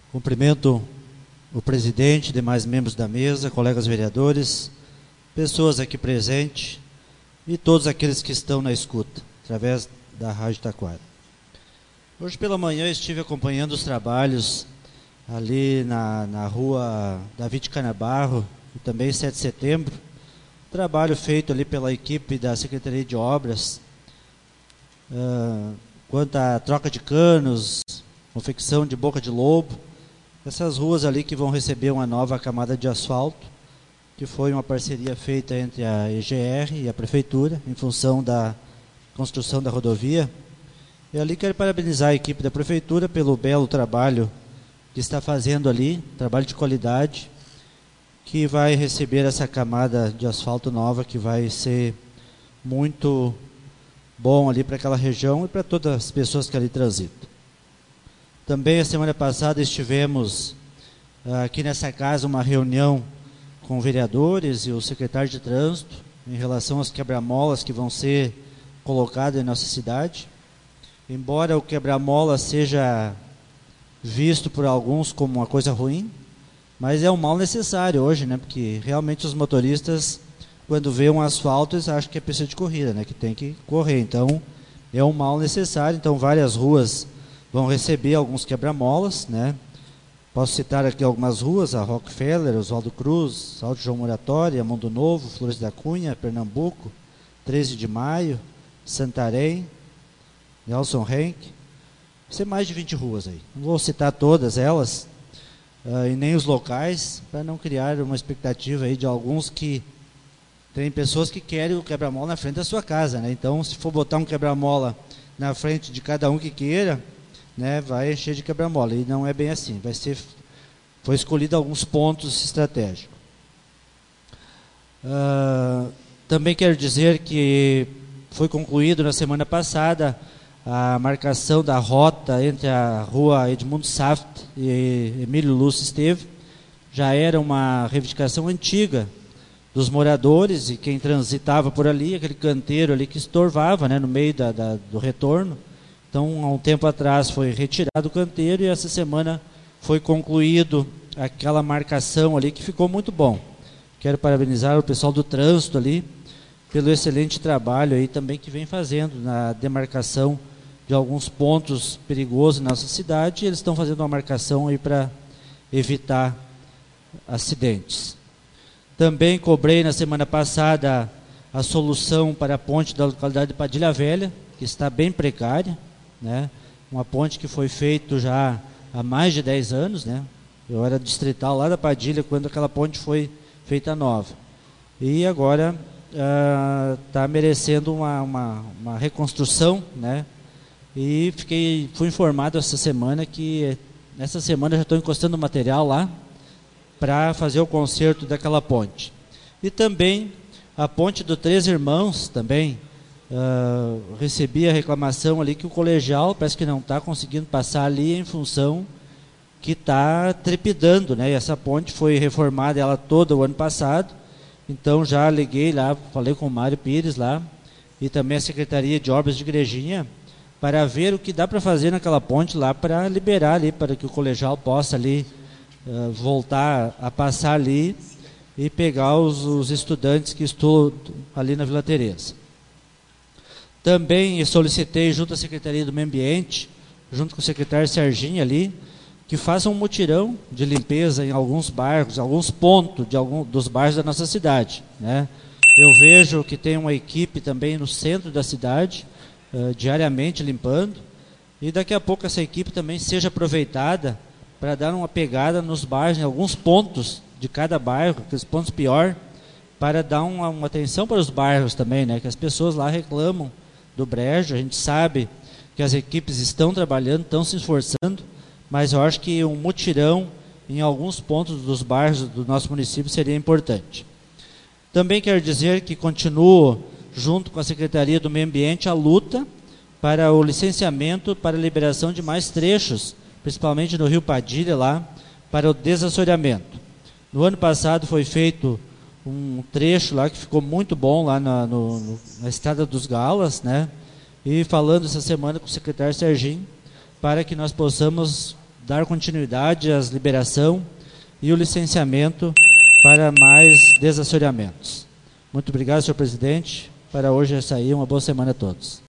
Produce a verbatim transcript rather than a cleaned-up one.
Cumprimento o presidente, demais membros da mesa, colegas vereadores, pessoas aqui presentes e todos aqueles que estão na escuta, através da Rádio Taquara. Hoje pela manhã estive acompanhando os trabalhos ali na, na rua Davi de Canabarro e também sete de setembro, trabalho feito ali pela equipe da Secretaria de Obras, uh, quanto à troca de canos, confecção de boca de lobo, essas ruas ali que vão receber uma nova camada de asfalto, que foi uma parceria feita entre a E G R e a Prefeitura, em função da construção da rodovia. E ali quero parabenizar a equipe da Prefeitura pelo belo trabalho que está fazendo ali, trabalho de qualidade, que vai receber essa camada de asfalto nova, que vai ser muito bom ali para aquela região e para todas as pessoas que ali transitam. Também a semana passada estivemos uh, aqui nessa casa uma reunião com vereadores e o secretário de trânsito em relação aos quebra-molas que vão ser colocados em nossa cidade. Embora o quebra-mola seja visto por alguns como uma coisa ruim, mas é um mal necessário hoje, né? Porque realmente os motoristas, quando vê um asfalto, eles acham que é pista de corrida, né? Que tem que correr. Então, é um mal necessário. Então, várias ruas vão receber alguns quebra-molas, né? Posso citar aqui algumas ruas: a Rockefeller, Oswaldo Cruz, Alto João Moratória, Mundo Novo, Flores da Cunha, Pernambuco, treze de maio, Santarém, Nelson Henk. Ser mais de vinte ruas aí. Não vou citar todas elas, uh, e nem os locais, para não criar uma expectativa aí de alguns que tem pessoas que querem o quebra-mola na frente da sua casa, né? Então, se for botar um quebra-mola na frente de cada um que queira, né, vai encher de quebra-mola. E não é bem assim. Vai ser, foi escolhido alguns pontos estratégicos. Uh, também quero dizer que foi concluído na semana passada a marcação da rota entre a rua Edmundo Saft e Emílio Lúcio Esteve. Já era uma reivindicação antiga dos moradores e quem transitava por ali, aquele canteiro ali que estorvava, né, no meio da, da, do retorno. Então, há um tempo atrás foi retirado o canteiro e essa semana foi concluído aquela marcação ali que ficou muito bom. Quero parabenizar o pessoal do trânsito ali pelo excelente trabalho aí também que vem fazendo na demarcação de alguns pontos perigosos na nossa cidade. Eles estão fazendo uma marcação aí para evitar acidentes. Também cobrei na semana passada a solução para a ponte da localidade de Padilha Velha, que está bem precária, né? Uma ponte que foi feita já há mais de dez anos, né? Eu era distrital lá da Padilha quando aquela ponte foi feita nova. E agora está uh, merecendo uma, uma, uma reconstrução, né? E fiquei, fui informado essa semana que essa semana já estou encostando material lá para fazer o conserto daquela ponte. E também a ponte do Três Irmãos também uh, recebi a reclamação ali que o colegial parece que não está conseguindo passar ali em função que está trepidando, né? E essa ponte foi reformada ela toda o ano passado, então já liguei lá, falei com o Mário Pires lá e também a Secretaria de Obras de Igrejinha para ver o que dá para fazer naquela ponte lá para liberar ali, para que o colegial possa ali uh, voltar a passar ali e pegar os, os estudantes que estudam ali na Vila Teresa. Também solicitei junto à Secretaria do Meio Ambiente, junto com o secretário Serginho ali, que façam um mutirão de limpeza em alguns bairros, alguns pontos de algum, dos bairros da nossa cidade, né? Eu vejo que tem uma equipe também no centro da cidade, uh, diariamente limpando, e daqui a pouco essa equipe também seja aproveitada para dar uma pegada nos bairros, em alguns pontos de cada bairro, aqueles pontos pior, para dar uma, uma atenção para os bairros também, né? Que as pessoas lá reclamam do brejo, a gente sabe que as equipes estão trabalhando, estão se esforçando, mas eu acho que um mutirão em alguns pontos dos bairros do nosso município seria importante. Também quero dizer que continuo, junto com a Secretaria do Meio Ambiente, a luta para o licenciamento para a liberação de mais trechos, principalmente no Rio Padilha, lá, para o desassoreamento. No ano passado foi feito um trecho lá que ficou muito bom, lá na, no, na Estrada dos Galas, né? E falando essa semana com o secretário Serginho, para que nós possamos dar continuidade às liberação e o licenciamento para mais desassoreamentos. Muito obrigado, senhor presidente. Para hoje é isso aí. Uma boa semana a todos.